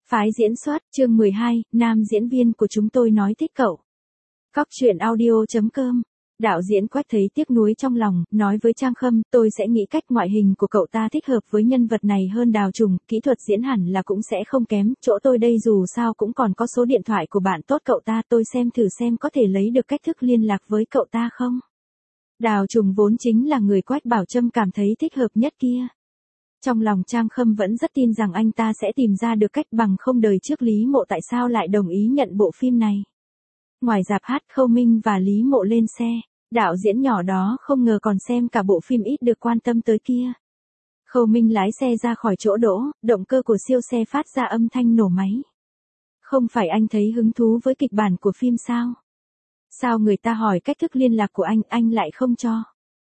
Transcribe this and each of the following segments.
Phái diễn xuất, chương 12, nam diễn viên của chúng tôi nói thích cậu. Cóc truyện audio.com. Đạo diễn Quách thấy tiếc nuối trong lòng, nói với Trang Khâm, tôi sẽ nghĩ cách ngoại hình của cậu ta thích hợp với nhân vật này hơn Đào Trùng, kỹ thuật diễn hẳn là cũng sẽ không kém, chỗ tôi đây dù sao cũng còn có số điện thoại của bạn tốt cậu ta, tôi xem thử xem có thể lấy được cách thức liên lạc với cậu ta không. Đào Trùng vốn chính là người Quách Bảo Trâm cảm thấy thích hợp nhất kia. Trong lòng Trang Khâm vẫn rất tin rằng anh ta sẽ tìm ra được cách bằng không đời trước Lý Mộ tại sao lại đồng ý nhận bộ phim này. Ngoài rạp hát Khâu Minh và Lý Mộ lên xe, đạo diễn nhỏ đó không ngờ còn xem cả bộ phim ít được quan tâm tới kia. Khâu Minh lái xe ra khỏi chỗ đỗ, động cơ của siêu xe phát ra âm thanh nổ máy. Không phải anh thấy hứng thú với kịch bản của phim sao? Sao người ta hỏi cách thức liên lạc của anh lại không cho?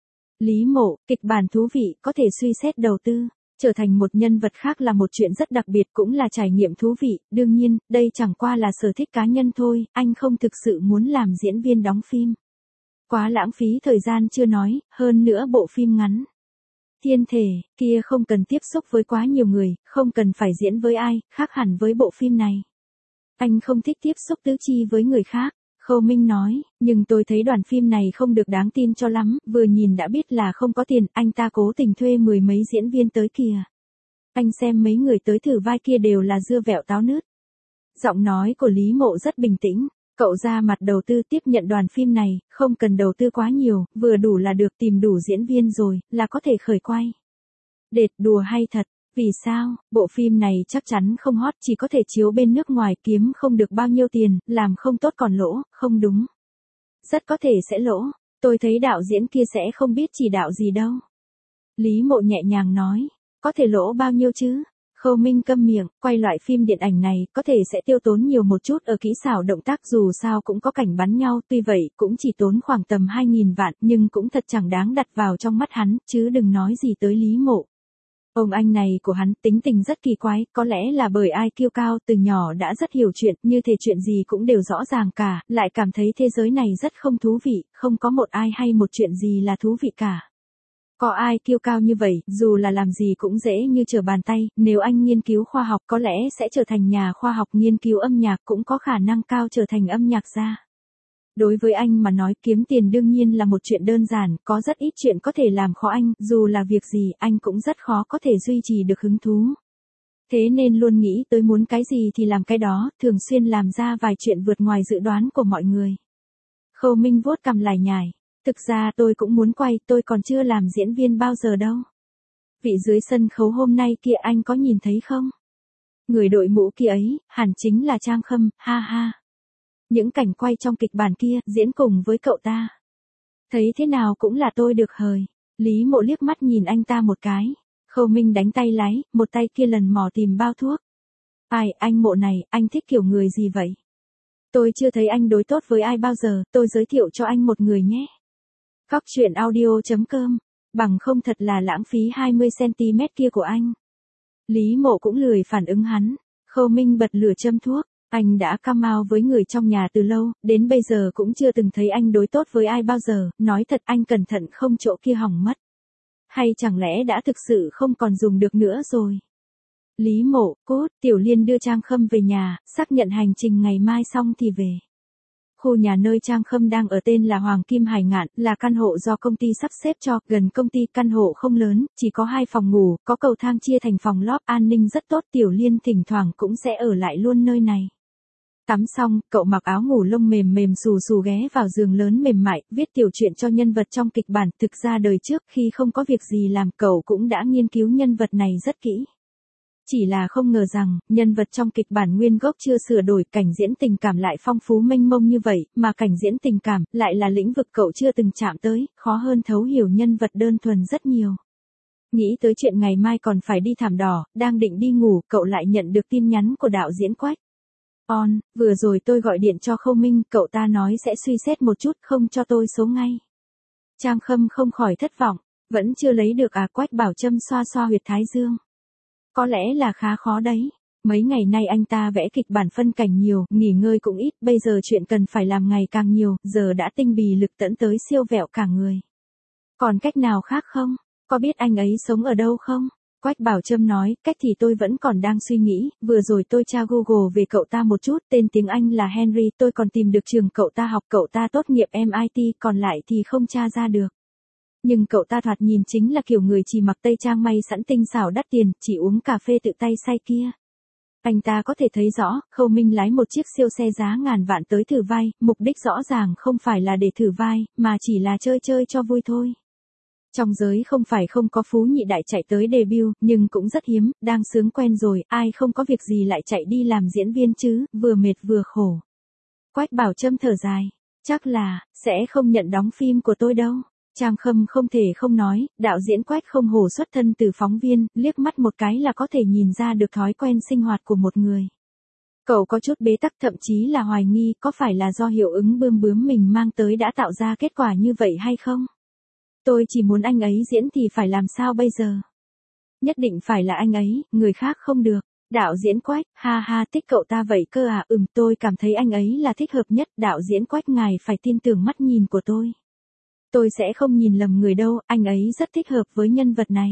Lý Mộ, kịch bản thú vị, có thể suy xét đầu tư. Trở thành một nhân vật khác là một chuyện rất đặc biệt cũng là trải nghiệm thú vị, đương nhiên, đây chẳng qua là sở thích cá nhân thôi, anh không thực sự muốn làm diễn viên đóng phim. Quá lãng phí thời gian chưa nói, hơn nữa bộ phim ngắn. Thiên thể, kia không cần tiếp xúc với quá nhiều người, không cần phải diễn với ai, khác hẳn với bộ phim này. Anh không thích tiếp xúc tứ chi với người khác. Khâu Minh nói, nhưng tôi thấy đoàn phim này không được đáng tin cho lắm, vừa nhìn đã biết là không có tiền, anh ta cố tình thuê mười mấy diễn viên tới kìa. Anh xem mấy người tới thử vai kia đều là dưa vẹo táo nứt. Giọng nói của Lý Mộ rất bình tĩnh, cậu ra mặt đầu tư tiếp nhận đoàn phim này, không cần đầu tư quá nhiều, vừa đủ là được, tìm đủ diễn viên rồi, là có thể khởi quay. Đệt đùa hay thật? Vì sao, bộ phim này chắc chắn không hot, chỉ có thể chiếu bên nước ngoài, kiếm không được bao nhiêu tiền, làm không tốt còn lỗ, không đúng. Rất có thể sẽ lỗ, tôi thấy đạo diễn kia sẽ không biết chỉ đạo gì đâu. Lý Mộ nhẹ nhàng nói, có thể lỗ bao nhiêu chứ? Khâu Minh câm miệng, quay loại phim điện ảnh này, có thể sẽ tiêu tốn nhiều một chút ở kỹ xảo động tác dù sao cũng có cảnh bắn nhau, tuy vậy cũng chỉ tốn khoảng tầm 2.000 vạn, nhưng cũng thật chẳng đáng đặt vào trong mắt hắn, chứ đừng nói gì tới Lý Mộ. Ông anh này của hắn tính tình rất kỳ quái, có lẽ là bởi ai kiêu cao từ nhỏ đã rất hiểu chuyện, như thể chuyện gì cũng đều rõ ràng cả, lại cảm thấy thế giới này rất không thú vị, không có một ai hay một chuyện gì là thú vị cả. Có ai kiêu cao như vậy, dù là làm gì cũng dễ như trở bàn tay, nếu anh nghiên cứu khoa học có lẽ sẽ trở thành nhà khoa học, nghiên cứu âm nhạc cũng có khả năng cao trở thành âm nhạc gia. Đối với anh mà nói kiếm tiền đương nhiên là một chuyện đơn giản, có rất ít chuyện có thể làm khó anh, dù là việc gì anh cũng rất khó có thể duy trì được hứng thú. Thế nên luôn nghĩ tới muốn cái gì thì làm cái đó, thường xuyên làm ra vài chuyện vượt ngoài dự đoán của mọi người. Khâu Minh vuốt cằm lải nhải, thực ra tôi cũng muốn quay, tôi còn chưa làm diễn viên bao giờ đâu. Vị dưới sân khấu hôm nay kia anh có nhìn thấy không? Người đội mũ kia ấy, hẳn chính là Trang Khâm, ha ha. Những cảnh quay trong kịch bản kia, diễn cùng với cậu ta. Thấy thế nào cũng là tôi được hời. Lý Mộ liếc mắt nhìn anh ta một cái. Khâu Minh đánh tay lái, một tay kia lần mò tìm bao thuốc. Ai, anh Mộ này, anh thích kiểu người gì vậy? Tôi chưa thấy anh đối tốt với ai bao giờ, tôi giới thiệu cho anh một người nhé. Cóc truyện audio.com, bằng không thật là lãng phí 20cm kia của anh. Lý Mộ cũng lười phản ứng hắn. Khâu Minh bật lửa châm thuốc. Anh đã cam mau với người trong nhà từ lâu, đến bây giờ cũng chưa từng thấy anh đối tốt với ai bao giờ, nói thật anh cẩn thận không chỗ kia hỏng mất. Hay chẳng lẽ đã thực sự không còn dùng được nữa rồi? Lý Mộ, cốt, Tiểu Liên đưa Trang Khâm về nhà, xác nhận hành trình ngày mai xong thì về. Khu nhà nơi Trang Khâm đang ở tên là Hoàng Kim Hải Ngạn, là căn hộ do công ty sắp xếp cho, gần công ty, căn hộ không lớn, chỉ có 2 phòng ngủ, có cầu thang chia thành phòng lóp, an ninh rất tốt, Tiểu Liên thỉnh thoảng cũng sẽ ở lại luôn nơi này. Tắm xong, cậu mặc áo ngủ lông mềm mềm xù xù ghé vào giường lớn mềm mại, viết tiểu truyện cho nhân vật trong kịch bản, thực ra đời trước khi không có việc gì làm cậu cũng đã nghiên cứu nhân vật này rất kỹ. Chỉ là không ngờ rằng, nhân vật trong kịch bản nguyên gốc chưa sửa đổi, cảnh diễn tình cảm lại phong phú mênh mông như vậy, mà cảnh diễn tình cảm lại là lĩnh vực cậu chưa từng chạm tới, khó hơn thấu hiểu nhân vật đơn thuần rất nhiều. Nghĩ tới chuyện ngày mai còn phải đi thảm đỏ, đang định đi ngủ, cậu lại nhận được tin nhắn của đạo diễn Quách. Vừa rồi tôi gọi điện cho Khâu Minh, cậu ta nói sẽ suy xét một chút, không cho tôi số ngay. Trang Khâm không khỏi thất vọng, vẫn chưa lấy được à? Quách Bảo Trâm xoa xoa huyệt thái dương. Có lẽ là khá khó đấy. Mấy ngày nay anh ta vẽ kịch bản phân cảnh nhiều, nghỉ ngơi cũng ít, bây giờ chuyện cần phải làm ngày càng nhiều, giờ đã tinh bì lực tẫn tới siêu vẹo cả người. Còn cách nào khác không? Có biết anh ấy sống ở đâu không? Quách Bảo Trâm nói, cách thì tôi vẫn còn đang suy nghĩ, vừa rồi tôi tra Google về cậu ta một chút, tên tiếng Anh là Henry, tôi còn tìm được trường cậu ta học, cậu ta tốt nghiệp MIT, còn lại thì không tra ra được. Nhưng cậu ta thoạt nhìn chính là kiểu người chỉ mặc tây trang may sẵn tinh xảo đắt tiền, chỉ uống cà phê tự tay xay kia. Anh ta có thể thấy rõ, Khâu Minh lái một chiếc siêu xe giá ngàn vạn tới thử vai, mục đích rõ ràng không phải là để thử vai, mà chỉ là chơi chơi cho vui thôi. Trong giới không phải không có phú nhị đại chạy tới debut, nhưng cũng rất hiếm, đang sướng quen rồi, ai không có việc gì lại chạy đi làm diễn viên chứ, vừa mệt vừa khổ. Quách Bảo Trâm thở dài, chắc là, sẽ không nhận đóng phim của tôi đâu. Trang Khâm không thể không nói, đạo diễn Quách không hổ xuất thân từ phóng viên, liếc mắt một cái là có thể nhìn ra được thói quen sinh hoạt của một người. Cậu có chút bế tắc, thậm chí là hoài nghi có phải là do hiệu ứng bươm bướm mình mang tới đã tạo ra kết quả như vậy hay không? Tôi chỉ muốn anh ấy diễn thì phải làm sao bây giờ? Nhất định phải là anh ấy, người khác không được. Đạo diễn Quách, ha ha, thích cậu ta vậy cơ à? Tôi cảm thấy anh ấy là thích hợp nhất. Đạo diễn Quách, ngài phải tin tưởng mắt nhìn của tôi. Tôi sẽ không nhìn lầm người đâu, anh ấy rất thích hợp với nhân vật này.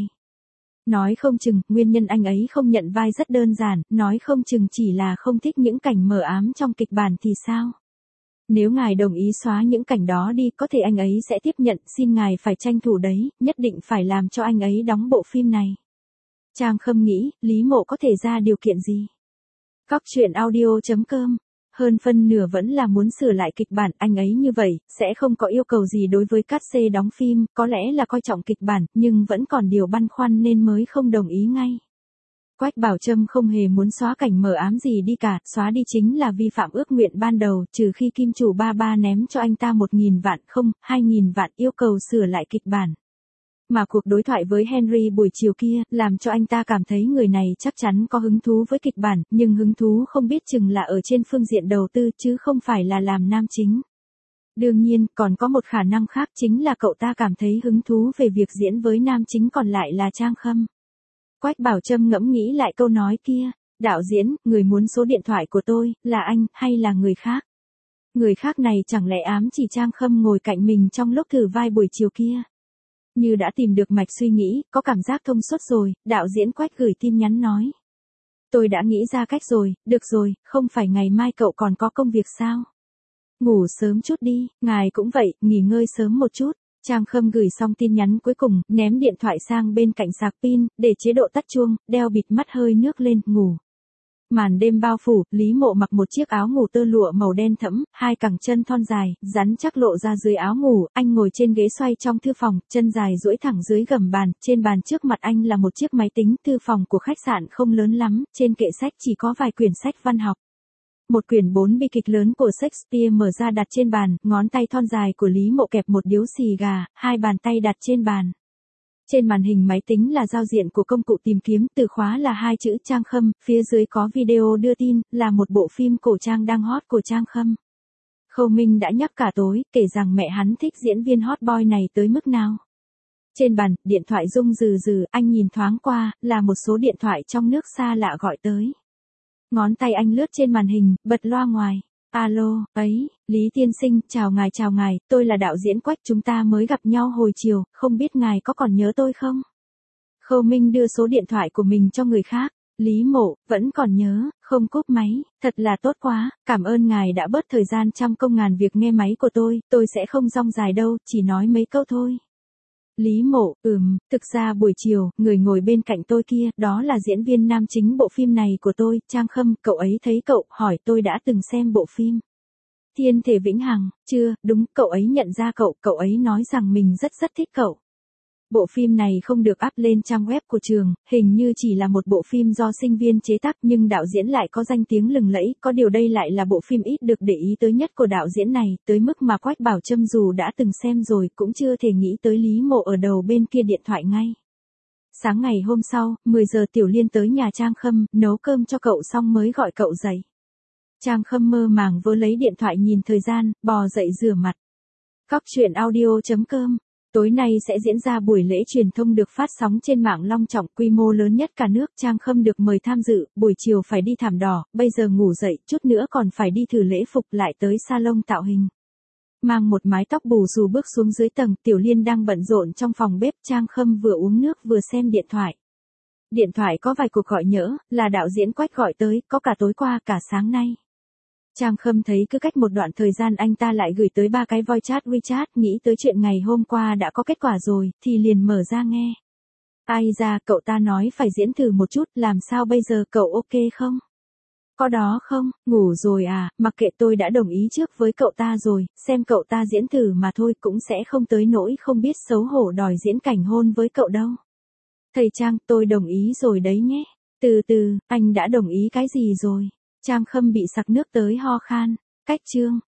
Nói không chừng, nguyên nhân anh ấy không nhận vai rất đơn giản, nói không chừng chỉ là không thích những cảnh mờ ám trong kịch bản thì sao? Nếu ngài đồng ý xóa những cảnh đó đi, có thể anh ấy sẽ tiếp nhận, xin ngài phải tranh thủ đấy, nhất định phải làm cho anh ấy đóng bộ phim này. Trang Khâm nghĩ, Lý Mộ có thể ra điều kiện gì? Cóc truyện audio.com. Hơn phân nửa vẫn là muốn sửa lại kịch bản, anh ấy như vậy, sẽ không có yêu cầu gì đối với cát xê đóng phim, có lẽ là coi trọng kịch bản, nhưng vẫn còn điều băn khoăn nên mới không đồng ý ngay. Quách Bảo Trâm không hề muốn xóa cảnh mờ ám gì đi cả, xóa đi chính là vi phạm ước nguyện ban đầu, trừ khi kim chủ ba ném cho anh ta 1.000 vạn không, 2.000 vạn yêu cầu sửa lại kịch bản. Mà cuộc đối thoại với Henry buổi chiều kia, làm cho anh ta cảm thấy người này chắc chắn có hứng thú với kịch bản, nhưng hứng thú không biết chừng là ở trên phương diện đầu tư chứ không phải là làm nam chính. Đương nhiên, còn có một khả năng khác chính là cậu ta cảm thấy hứng thú về việc diễn với nam chính còn lại là Trang Khâm. Quách Bảo Trâm ngẫm nghĩ lại câu nói kia, đạo diễn, người muốn số điện thoại của tôi, là anh, hay là người khác? Người khác này chẳng lẽ ám chỉ Trang Khâm ngồi cạnh mình trong lúc thử vai buổi chiều kia? Như đã tìm được mạch suy nghĩ, có cảm giác thông suốt rồi, đạo diễn Quách gửi tin nhắn nói. Tôi đã nghĩ ra cách rồi, được rồi, không phải ngày mai cậu còn có công việc sao? Ngủ sớm chút đi, ngài cũng vậy, nghỉ ngơi sớm một chút. Trang Khâm gửi xong tin nhắn cuối cùng, ném điện thoại sang bên cạnh sạc pin, để chế độ tắt chuông, đeo bịt mắt hơi nước lên, ngủ. Màn đêm bao phủ, Lý Mộ mặc một chiếc áo ngủ tơ lụa màu đen thẫm, hai cẳng chân thon dài, rắn chắc lộ ra dưới áo ngủ, anh ngồi trên ghế xoay trong thư phòng, chân dài duỗi thẳng dưới gầm bàn, trên bàn trước mặt anh là một chiếc máy tính, thư phòng của khách sạn không lớn lắm, trên kệ sách chỉ có vài quyển sách văn học. Một quyển 4 bi kịch lớn của Shakespeare mở ra đặt trên bàn, ngón tay thon dài của Lý Mộ kẹp một điếu xì gà, hai bàn tay đặt trên bàn. Trên màn hình máy tính là giao diện của công cụ tìm kiếm, từ khóa là hai chữ Trang Khâm, phía dưới có video đưa tin, là một bộ phim cổ trang đang hot của Trang Khâm. Khâu Minh đã nhắc cả tối, kể rằng mẹ hắn thích diễn viên hot boy này tới mức nào. Trên bàn, điện thoại rung rừ rừ, anh nhìn thoáng qua, là một số điện thoại trong nước xa lạ gọi tới. Ngón tay anh lướt trên màn hình, bật loa ngoài. Alo, ấy, Lý tiên sinh, chào ngài, tôi là đạo diễn Quách, chúng ta mới gặp nhau hồi chiều, không biết ngài có còn nhớ tôi không? Khâu Minh đưa số điện thoại của mình cho người khác. Lý Mộ, vẫn còn nhớ, không cúp máy, thật là tốt quá, cảm ơn ngài đã bớt thời gian trăm công ngàn việc nghe máy của tôi sẽ không rong dài đâu, chỉ nói mấy câu thôi. Lý Mộ, thực ra buổi chiều, người ngồi bên cạnh tôi kia, đó là diễn viên nam chính bộ phim này của tôi, Trang Khâm, cậu ấy thấy cậu, hỏi tôi đã từng xem bộ phim. Thiên Thể Vĩnh Hằng, chưa, đúng, cậu ấy nhận ra cậu ấy nói rằng mình rất thích cậu. Bộ phim này không được up lên trang web của trường, hình như chỉ là một bộ phim do sinh viên chế tác nhưng đạo diễn lại có danh tiếng lừng lẫy, có điều đây lại là bộ phim ít được để ý tới nhất của đạo diễn này, tới mức mà Quách Bảo Trâm dù đã từng xem rồi cũng chưa thể nghĩ tới Lý Mộ ở đầu bên kia điện thoại ngay. Sáng ngày hôm sau, 10 giờ Tiểu Liên tới nhà Trang Khâm, nấu cơm cho cậu xong mới gọi cậu dậy. Trang Khâm mơ màng vớ lấy điện thoại nhìn thời gian, bò dậy rửa mặt. Cóc truyện audio.com. Tối nay sẽ diễn ra buổi lễ truyền thông được phát sóng trên mạng long trọng, quy mô lớn nhất cả nước. Trang Khâm được mời tham dự, buổi chiều phải đi thảm đỏ, bây giờ ngủ dậy, chút nữa còn phải đi thử lễ phục, lại tới salon tạo hình. Mang một mái tóc bù xù bước xuống dưới tầng, Tiểu Liên đang bận rộn trong phòng bếp, Trang Khâm vừa uống nước vừa xem điện thoại. Điện thoại có vài cuộc gọi nhỡ, là đạo diễn Quách gọi tới, có cả tối qua cả sáng nay. Trang Khâm thấy cứ cách một đoạn thời gian anh ta lại gửi tới 3 cái voice chat WeChat, nghĩ tới chuyện ngày hôm qua đã có kết quả rồi, thì liền mở ra nghe. Ai ra, cậu ta nói phải diễn thử một chút, làm sao bây giờ, cậu ok không? Có đó không, ngủ rồi à, mặc kệ, tôi đã đồng ý trước với cậu ta rồi, xem cậu ta diễn thử mà thôi, cũng sẽ không tới nỗi không biết xấu hổ đòi diễn cảnh hôn với cậu đâu. Thầy Trang, tôi đồng ý rồi đấy nhé. Từ từ, anh đã đồng ý cái gì rồi? Trang Khâm bị sặc nước tới ho khan. Cách chương.